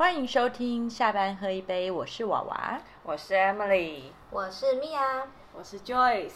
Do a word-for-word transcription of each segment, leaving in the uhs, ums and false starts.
欢迎收听下班喝一杯，我是娃娃， 我是 Emily， 我是 Mia， 我是 Joyce。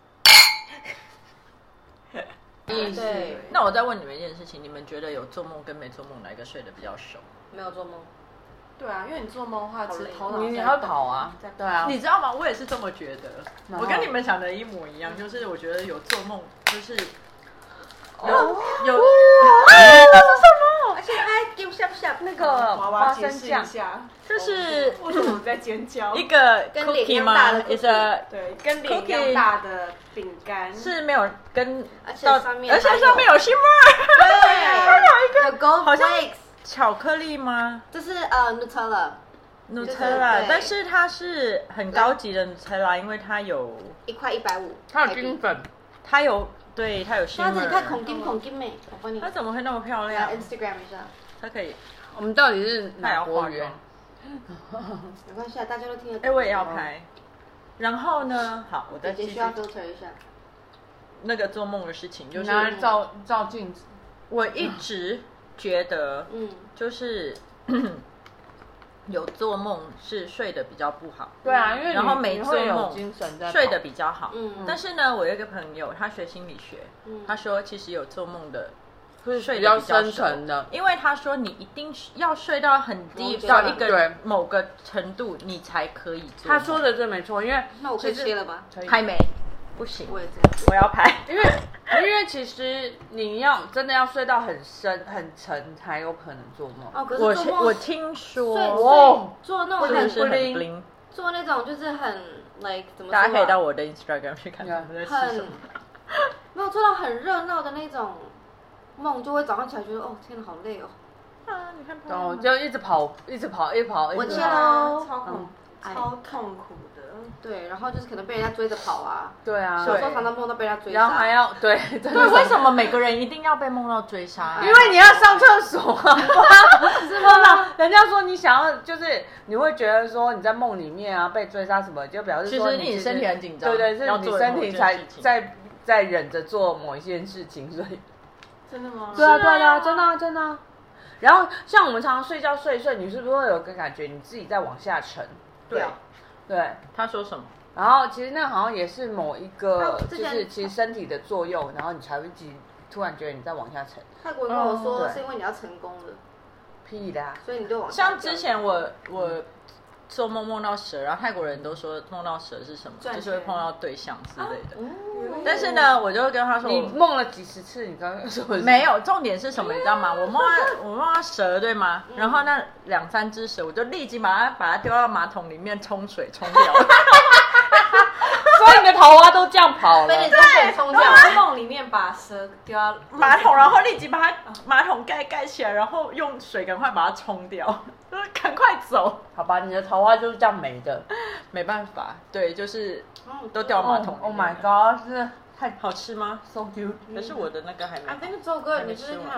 对，那我再问你们一件事情，你们觉得有做梦跟没做梦哪一个睡得比较熟？ 没有做梦。 对啊，因为你做梦的话，其实头脑你你会跑啊，对啊， 你知道吗？我也是这么觉得，我跟你们想的一模一样，就是我觉得有做梦，就是有有， 那是什么？而且还给我下不下那个娃娃花解释一生酱， 下， 就是为什么在尖叫？ 一个跟脸 cookie 一样大吗的 ？Is a 对，跟脸一样大的饼干， 是没有跟， 而且上面而且还有上面有星味儿， 对，有 Gold 好像 Flakes， 巧克力吗这是呃 Nutella， ？Nutella， 对但是它是很高级的 Nutella，因为它有一块一百五， 它有金粉， 它有对它有星味那这里看儿， 孔金孔金妹，我帮你它怎么会那么漂来亮？ Instagram 一下， 它可以， 我们到底是它也要化哪国人妆？ 没关系啊，大家都听得懂。 哎，我也要拍。然后呢，好，我再继续姐姐需要 filter 一下。 那个做梦的事情，就是拿来照照镜子， 我一直觉得， 嗯， 就是有做梦是睡得比较不好， 对啊，因为你然后没你会有做梦精神在跑睡得比较好。 嗯但是呢，我有一个朋友，他学心理学， 嗯他说其实有做梦的睡比较得比较深层的熟，因为他说你一定要睡到很低我觉得到一个对某个程度，你才可以做梦。 他说的这没错，因为那我可以其实切了吧？ 可以还没，不行， 我也这样。 我要拍。 因为因为其实你要真的要睡到很深很沉才有可能做梦。 哦，可我是做梦我听说， 睡哦睡做那种很真的是很 bling bling。 做那种就是很 like 怎么说大啊？ 家可以到我的 Instagram 去看他们在吃什很么。 没有做到很热闹的那种梦，就会早上起来觉得哦天哪好累哦。 啊，你看， 然后就一直跑，一直跑，一直跑，一我切直跑。 喽。 超恐哎超痛苦的。 对，然后就是可能被人家追着跑啊， 对啊， 小时候常常梦到被人家追杀。 然后还要对，真的对，为什么每个人一定要被梦到追杀？ 因为你要上厕所啊，是吗？人家说你想要，就是你会觉得说你在梦里面啊被追杀什么，就表示说其实你身体很紧张对对，是你要做某身体才件事情在在忍着做某一件事情，所以真的吗？ 对啊是啊对啊，真的啊真的啊。然后像我们常常睡觉睡一睡，你是不是会有个感觉你自己在往下沉？ 对， 对。 他说什么？ 然后其实那好像也是某一个，就啊之前是其实身体的作用，然后你才会自己突然觉得你在往下沉。 泰国人跟我说哦对是因为你要成功了， 屁的啊！ 所以你就往下像之前我我做梦梦到蛇，然后泰国人都说梦到蛇是什么， 赚钱就是会碰到对象之类的。 嗯但是呢，我就会跟他说， 你我梦了几十次？你刚刚说的是没有，重点是什么，你知道吗？我梦到我梦到蛇，对吗？然后那两三只蛇，我就立即把它把它丢到马桶里面冲水冲掉。 所以你的桃花都这样跑了。 被你在水冲掉然后。在梦里面把蛇丢到马桶，然后立即把它马桶盖盖起来，然后用水赶快把它冲掉，就是赶快走。 好吧，你的桃花就是这样没的。 没办法，对，就是嗯都掉马桶里 Oh 面 my god，真的太好吃吗？ so good， 可是我的那个还没 I think it's so good， 还没你试试吃完看。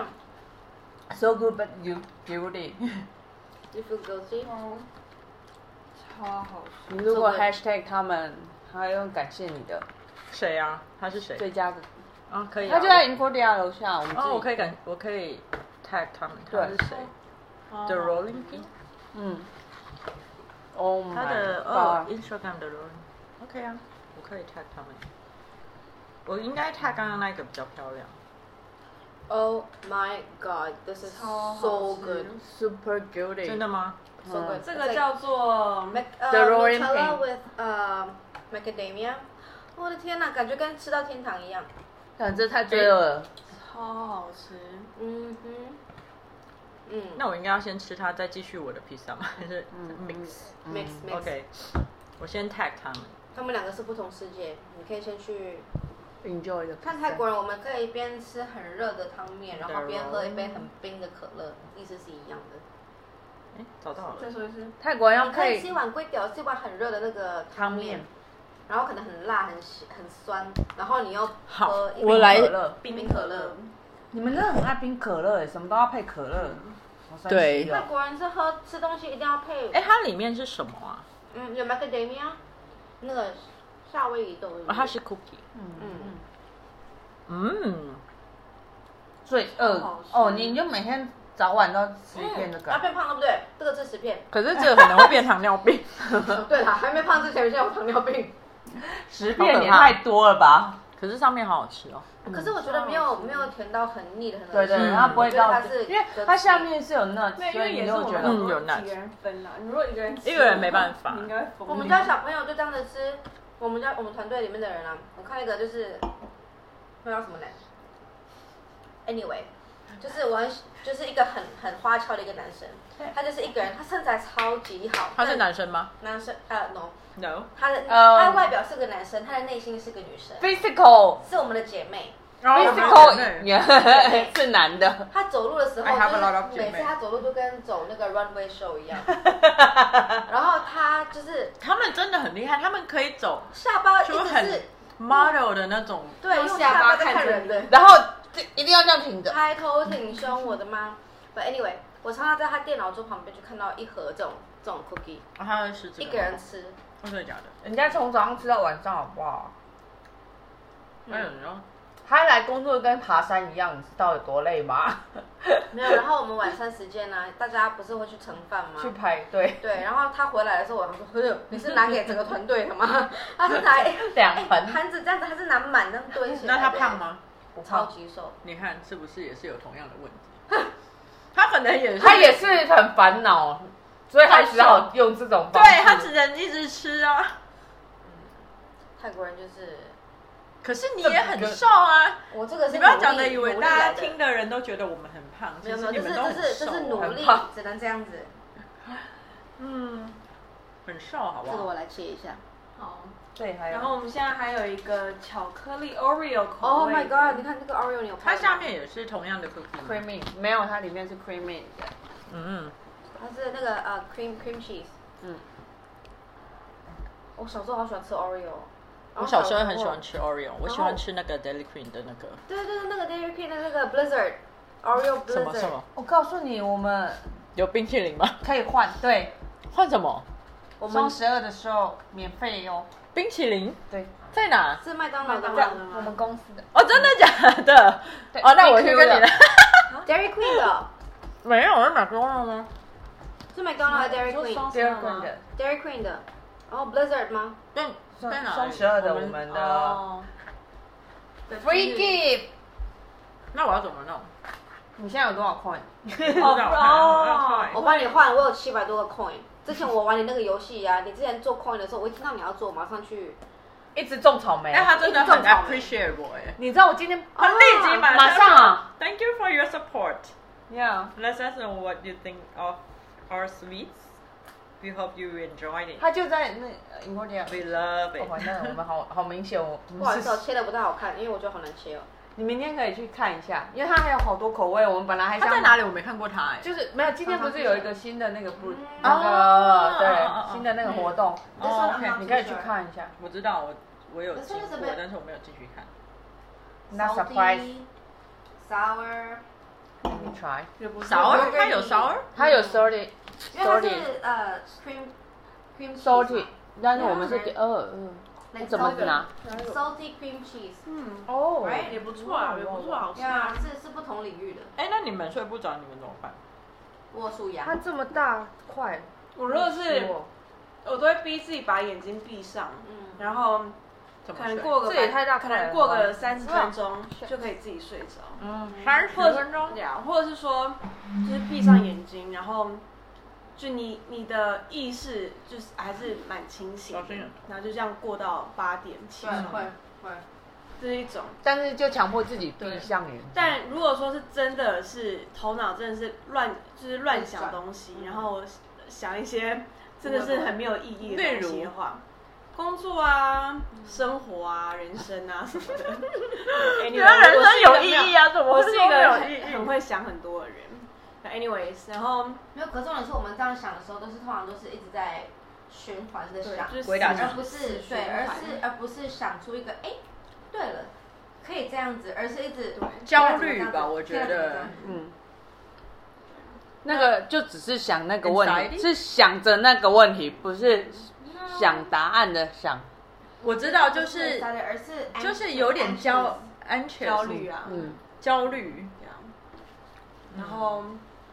so good but you guilty。 You feel guilty？ 超好吃。 你如果 So good hashtag 他们，还用感谢你的谁啊？他是谁？ 最佳的， 啊，可以啊。 他就在 Incordia 楼下，我们自己哦，我可以感，我可以 tag 他们，他对是谁？The Rolling Pin， 嗯。Oh 他 my 的哦 god！ Instagram 的 Rolling， OK 啊，我可以 tag 他们。我应该 tag 刚刚那个比较漂亮。 Oh my god，this is 超好 so 吃 good。 Super guilty。 真的吗？ So good。 这个叫做 Mac 呃 The Roaring Nutella Pin with 呃 macadamia。我的天哪，感觉跟吃到天堂一样。 但这太罪恶了。 超好吃。 嗯哼。嗯。 那我应该要先吃它，再继续我的披萨吗？还是 mix？ mix mix。 OK，我先 tag 他们。 他们两个是不同世界，你可以先去 Enjoy 的。 看泰国人，我们可以边吃很热的汤面，然后边喝一嗯杯很冰的可乐，意思是一样的。 哎，找到了。 再说一次。 泰国人要你可以配吃一碗龟屌，吃一碗很热的那个汤面，然后可能很辣、很很酸，然后你又喝一杯我来可乐，冰可乐。 你们真的很爱冰可乐哎，什么都要配可乐。好神奇对哦泰国人是喝吃东西一定要配， 哎，它里面是什么啊？ 嗯，有 macadamia， 那个夏威夷豆。 哦，它是 cookie。 嗯， 嗯， 罪恶好好吃哦，你就每天早晚都吃一片这个。 啊，变胖对不对？这个吃十片。 可是这个可能会变糖尿病。 对啦，还没胖之前先有糖尿病。 十片也太多了吧？ 可是上面好好吃哦。 可是我觉得没有没有甜到很腻的很对对， 嗯它不会到， 它是因为它下面是有 nuts， 没有，因所以为也是我你就觉得嗯有们几 nuts 个人分啦。你如果一个人吃一个人没办法你应该会疯。 我们家小朋友就这样子吃，我们家我们团队里面的人啊，我看一个就是那叫什么呢 ？Anyway，就是我很就是一个很很花俏的一个男生，他就是一个人，他身材超级好。 他是男生吗男生呃 no， ？No。 他的呃他的外表是个男生，他的内心是个女生， physical 是我们的姐妹。 physical 也是男的。 他走路的时候， I have a lot 就 of 是每次姐妹他走路就跟走那个 runway show 一样。然后他就是他们真的很厉害，他们可以走下巴一就很直是 model 的那种。 对，用下下巴在巴看着看人的。 然后一定要这样挺着。 抬头挺胸，我的妈 ！But anyway，我常常在他电脑桌旁边就看到一盒这种这种 cookie， 啊，他会吃这个吗？ 一个人吃。 哦，真的假的？ 人家从早上吃到晚上，好不好？ 哎呦，你知道他来工作跟爬山一样，你知道有多累吗？ 没有，然后我们晚餐时间呢、大家不是会去盛饭吗？ 去排队。 对，然后他回来的时候，我想说，呵，你是拿给整个团队的吗？他是拿两盆哎盘子这样子，他是拿满这样堆起来。 那他胖？吗？ 超级瘦。 你看是不是也是有同样的问题？他可能也是， 他也是很烦恼，所以他只好用这种方式。 对他只能一直吃啊。 泰国人就是， 可是你也很瘦啊！ 我这个是你不要讲努力的以为努力来的大家听的人都觉得我们很胖， 没有没有， 其实你这是们都很瘦这是这是努力很胖， 只能这样子。 嗯，很瘦，好不好？ 这个我来切一下。 好， 对，还有。 然后我们现在还有一个巧克力 Oreo 口 Oh 味。 my god！你看这个 Oreo 你有拍吗？ 它下面也是同样的 cookie 吗 creamy 没有，它里面是 creamy 的。 嗯， 它是那个呃 cream cream cheese。 嗯， 我小时候好喜欢吃 Oreo。 我小时候很喜欢吃 Oreo，我喜欢吃那个 Dairy Queen 的那个对对对，那个 Dairy Queen 的那个 Blizzard Oreo 什么什 Blizzard。 么， 我告诉你，我们有冰淇淋吗？ 可以换，对， 换什么？ 我们双十二的时候免费哦。 冰淇淋对， 在哪？ 是麦当劳的麦当劳吗我们公司的。 哦，真的假的？ 对哦，那我去跟你的。 Dairy Queen 的， 没有，是麦当劳吗？ 是麦当劳的 Dairy 说 Queen。 双 Dairy Queen 的， Dairy Queen 的，然后 Blizzard 吗？ 在在哪里？ 双十二的我们的哦， free gift。 那我要怎么弄？ 你现在有多少 coin？ 哦哦我帮你换，我有七百多个 coin。之前我玩你那个游戏呀，你之前做 coin 的时候，我一听到你要做，马上去。 一直种草莓。 哎，他真的很一直种草莓 appreciate 我哎， 你知道我今天很立即马马上啊 Thank you for your support. Yeah， Let us know what you think of our sweets. We hope you enjoyed it. 他就在那荧光店。 We love 哦，完 it. 蛋了，我们好好明显哦。 不好意思，我切的不太好看，因为我觉得好难切哦。 你明天可以去看一下，因为它还有好多口味。我们本来还想他在哪里？我没看过他哎。 就是没有，今天不是有一个新的那个不嗯那哦个哦哦对新的那个活动， 哦，OK， 你可以去看一下。 我知道，我我有可是经过那是被， 但是我没有进去看。 那 surprise， sour， let me try。 也不是 sour，它有 sour， 它有 salty 因为它 salty 是呃 cream cream cheese salty， 嘛但是我们是呃嗯， like 怎么拿？ salty cream cheese， 嗯， 哦 Right？ 也不错啊，也不错，好吃呀啊。， 是是不同领域的。 哎，那你们睡不着，你们怎么办？ 我属羊它，这么大块， 我如果是， 哦我都会逼自己把眼睛闭上， 嗯， 然后可能怎么睡？ 过个这也太大可块了能过个三十分钟就可以自己睡着。 嗯，三十或者分钟。 对啊，或者是说，就是闭上眼睛，然后就你你的意识就是还是蛮清醒的小心点， 然后就这样过到八点起床， 会会会。 这是一种。 但是就强迫自己闭上眼睛。 但如果说是真的是头脑真的是乱，就是乱想东西，然后想一些真的是很没有意义的东西的话，工作啊、生活啊、人生啊什么的。Anyway， 原来人生有意义啊？怎么我是一个没有很意义？ 很会想很多的人。Anyways，然后没有，可是重点是我们这样想的时候，都是通常都是一直在循环的想， 就是鬼打墙而不是对，而是而不是想出一个哎，对了，可以这样子，而是一直焦虑吧我觉得嗯，那个就只是想那个问题， Anxiety？ 是想着那个问题，不是想答案的想。 我知道，就是而是就是有点焦安全焦虑啊， 嗯， 焦虑。 这样。然后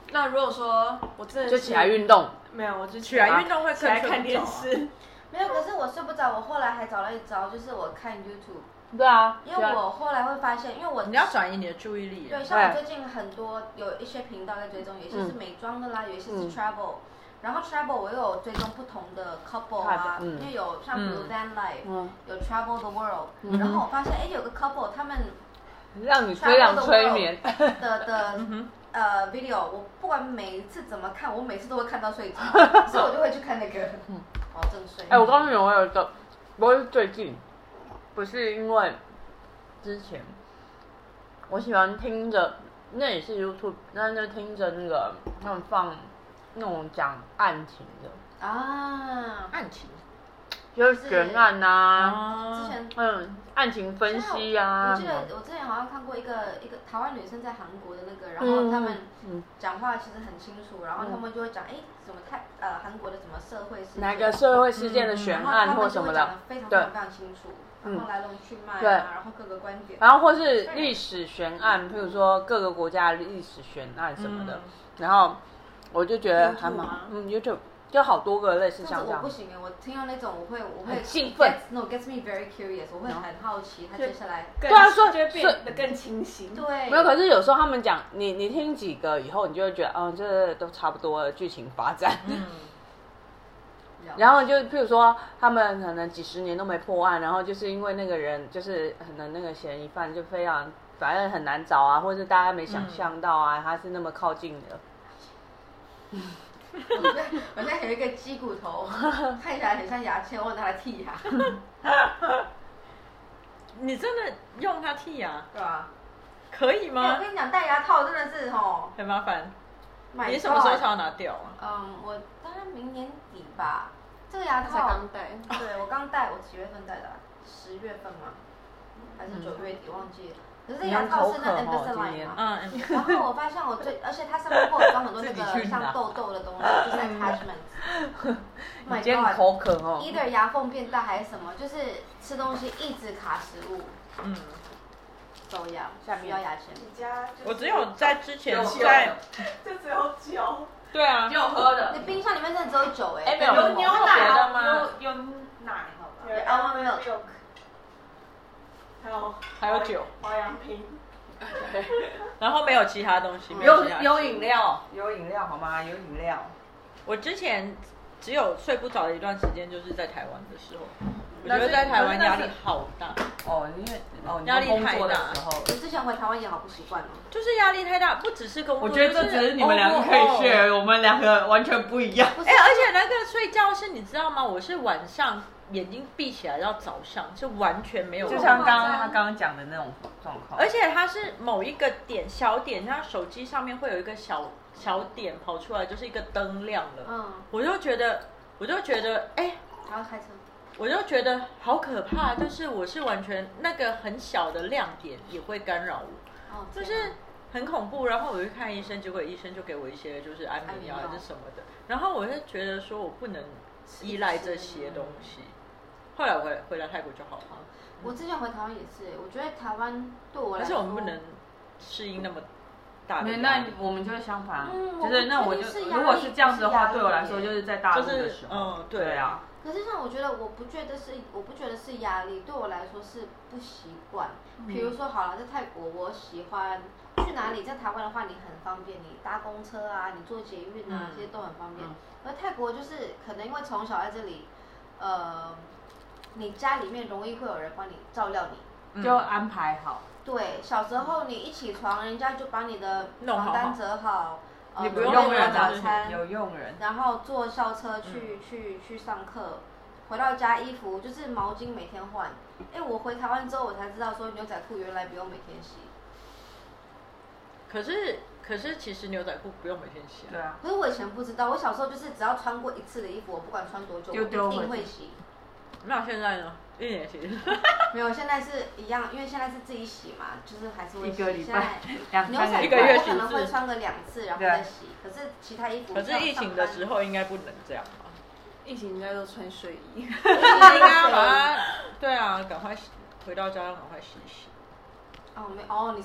那如果说我真的就起来运动， 没有，我就起来运动会起来看更睡不着啊电视。 没有，可是我睡不着，我后来还找了一招，就是我看 YouTube， 对啊， 因为我后来会发现，因为我你要转移你的注意力。 对，像我最近很多有一些频道在追踪，有些是美妆的啦，有一些是 travel，、嗯、然后 travel 我又有追踪不同的 couple 啊，嗯、因为有像比如 Van Life，、嗯、有 Travel the World，、嗯、然后我发现哎有个 couple 他们让你非常催眠的的呃 video， 我不管每一次怎么看，我每次都会看到睡着，所以我就会去看那个，嗯，保证睡。 哎、欸，我告诉你，我有一个，不是最近，不是因为之前，我喜欢听着，那也是 YouTube， 那就听着那个他们放那种讲案情的啊， 案情。 就是悬案啊， 啊之前嗯，案情分析啊。 我记得我之前好像看过一个一个台湾女生在韩国的那个，然后他们讲话其实很清楚，然后他们就会讲，哎，什么泰呃韩国的什么社会事件， 哪个社会事件的悬案或什么的， 非常非常非常清楚，然后来龙去脉啊，然后各个观点， 然后或是历史悬案，譬如说各个国家的历史悬案什么的，然后我就觉得还蛮，嗯 ，YouTube。就好多个类似像这样。 我不行哎，我听到那种我会我会兴奋 ，no gets me very curious， 我会很好奇他接下来。 对啊，说就会变得更清晰。 对。 没有，可是有时候他们讲，你你听几个以后，你就会觉得，嗯，这都差不多的剧情发展。嗯。然后就譬如说，他们可能几十年都没破案，然后就是因为那个人，就是可能那个嫌疑犯就非常，反正很难找啊，或者是大家没想象到啊，嗯、他是那么靠近的。 嗯我现在我现在有一个鸡骨头，看起来很像牙签，我拿来剔牙。 你真的用它剔牙？ 对啊。 可以吗？ 我跟你讲，戴牙套真的是吼很麻烦。你什么时候才要拿掉啊？ 嗯，我大概明年底吧。这个牙套才刚戴。 对，我刚戴，我几月份戴的？十月份吗？还是九月底？忘记了。可是牙套是那 Invisalign 嘛，嗯，然后我发现我最，而且它上面会有装很多那个像痘痘的东西，就是 attachment。 你今天口渴哦。 either 牙缝变大还是什么，就是吃东西一直卡食物。嗯。都要，需要牙签。 我只有在之前在， 就只有酒。 对啊。 只有喝的。 你冰箱里面真的只有酒哎。 哎，没有有牛奶的吗？ 有有奶好吧？ 有 almond milk。 还有还有酒， 保养品， 对，然后没有其他东西， 有有饮料，有饮料好吗？有饮料。 我之前只有睡不着的一段时间，就是在台湾的时候，我觉得在台湾压力好大。 哦，因为哦压力太大。 我之前回台湾也好不习惯哦。 就是压力太大，不只是工作， 我觉得这只是你们两个可以 share， 我们两个完全不一样。 哎，而且那个睡觉是你知道吗？我是晚上。眼睛闭起来到早上是完全没有， 就像刚刚他刚刚讲的那种状况。 而且它是某一个点小点，像手机上面会有一个小小点跑出来，就是一个灯亮了。嗯，我就觉得，我就觉得，哎， 然后开车， 我就觉得好可怕，就是我是完全那个很小的亮点也会干扰我，哦，就是很恐怖。然后我去看医生，结果医生就给我一些就是安眠药还是什么的，然后我就觉得说我不能依赖这些东西。后来我回回来泰国就好了。 我之前回台湾也是，我觉得台湾对我来说， 但是我们不能适应那么大的。 那我们就是相反，嗯、就是那我就如果是这样子的话，对我来说就是在大陆的时候， 嗯，对, 对啊。 可是像我觉得，我不觉得是，我不觉得是压力，对我来说是不习惯。比如说，好了，在泰国，我喜欢去哪里，在台湾的话，你很方便，你搭公车啊，你坐捷运啊，这些都很方便。而泰国就是可能因为从小在这里，呃。你家里面容易会有人帮你照料你， 就安排好。 对，小时候你一起床，人家就把你的床单折好， 你不用做早餐， 有佣人， 然后坐校车去、嗯、去去上课，回到家衣服就是毛巾每天换。哎，我回台湾之后，我才知道说牛仔裤原来不用每天洗。 可是可是其实牛仔裤不用每天洗啊。 对啊。 可是我以前不知道，我小时候就是只要穿过一次的衣服，我不管穿多久，我一定会洗。 那现在呢？一年洗？ 没有，现在是一样，因为现在是自己洗嘛，就是还是会洗。 一个礼拜、两牛仔裤我可能会穿个两次，然后再洗。可是其他衣服， 可是疫情的时候应该不能这样吧？ 疫情应该都穿睡衣。 应该把它，对啊，赶快洗，回到家要赶快洗一洗。 哦，没哦，你。